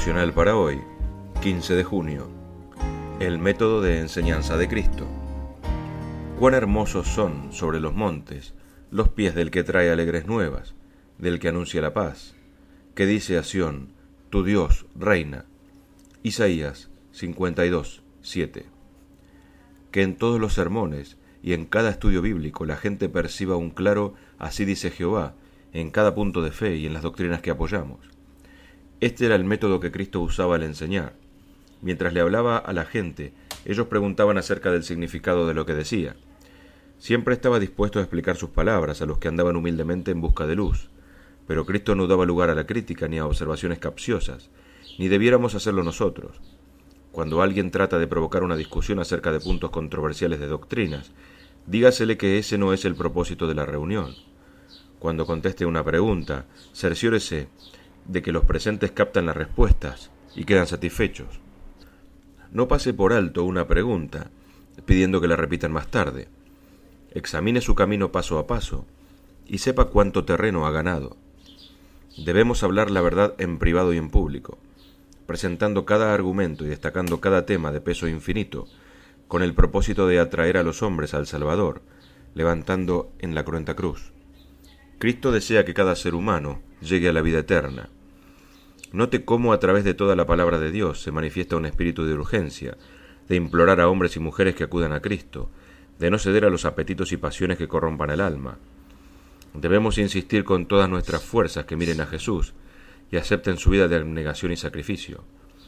Devocional para hoy, 15 de junio. El método de enseñanza de Cristo. Cuán hermosos son sobre los montes los pies del que trae alegres nuevas, del que anuncia la paz, que dice a Sión, tu Dios reina. Isaías 52, 7. Que en todos los sermones y en cada estudio bíblico la gente perciba un claro así dice Jehová en cada punto de fe y en las doctrinas que apoyamos. Este era el método que Cristo usaba al enseñar. Mientras le hablaba a la gente, ellos preguntaban acerca del significado de lo que decía. Siempre estaba dispuesto a explicar sus palabras a los que andaban humildemente en busca de luz, pero Cristo no daba lugar a la crítica ni a observaciones capciosas, ni debiéramos hacerlo nosotros. Cuando alguien trata de provocar una discusión acerca de puntos controversiales de doctrinas, dígasele que ese no es el propósito de la reunión. Cuando conteste una pregunta, cerciórese de que los presentes captan las respuestas y quedan satisfechos. No pase por alto una pregunta, pidiendo que la repitan más tarde. Examine su camino paso a paso y sepa cuánto terreno ha ganado. Debemos hablar la verdad en privado y en público, presentando cada argumento y destacando cada tema de peso infinito, con el propósito de atraer a los hombres al Salvador, levantando en la cruenta cruz. Cristo desea que cada ser humano llegue a la vida eterna. Note cómo a través de toda la palabra de Dios se manifiesta un espíritu de urgencia, de implorar a hombres y mujeres que acudan a Cristo, de no ceder a los apetitos y pasiones que corrompan el alma. Debemos insistir con todas nuestras fuerzas que miren a Jesús y acepten su vida de abnegación y sacrificio.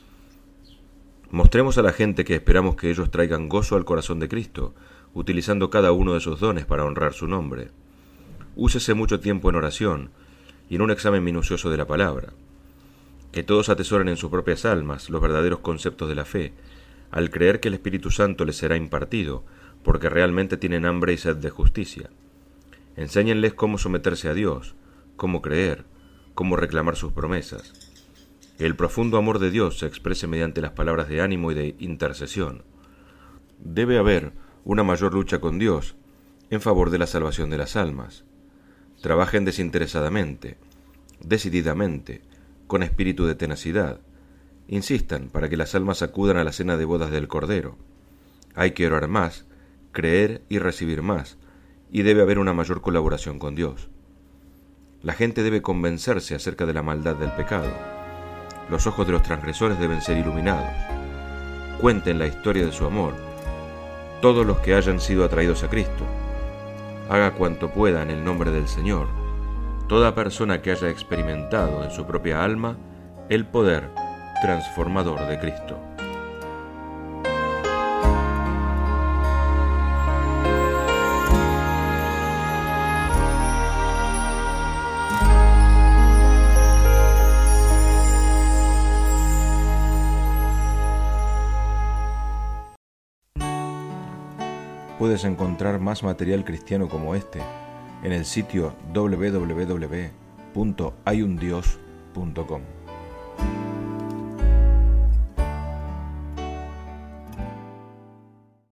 Mostremos a la gente que esperamos que ellos traigan gozo al corazón de Cristo, utilizando cada uno de sus dones para honrar su nombre. Úsese mucho tiempo en oración y en un examen minucioso de la palabra. Que todos atesoren en sus propias almas los verdaderos conceptos de la fe, al creer que el Espíritu Santo les será impartido, porque realmente tienen hambre y sed de justicia. Enséñenles cómo someterse a Dios, cómo creer, cómo reclamar sus promesas. Que el profundo amor de Dios se exprese mediante las palabras de ánimo y de intercesión. Debe haber una mayor lucha con Dios en favor de la salvación de las almas. Trabajen desinteresadamente, decididamente, con espíritu de tenacidad. Insistan para que las almas acudan a la cena de bodas del Cordero. Hay que orar más, creer y recibir más, y debe haber una mayor colaboración con Dios. La gente debe convencerse acerca de la maldad del pecado. Los ojos de los transgresores deben ser iluminados. Cuenten la historia de su amor, todos los que hayan sido atraídos a Cristo. Haga cuanto pueda en el nombre del Señor. Toda persona que haya experimentado en su propia alma el poder transformador de Cristo. Puedes encontrar más material cristiano como este en el sitio www.hayundios.com.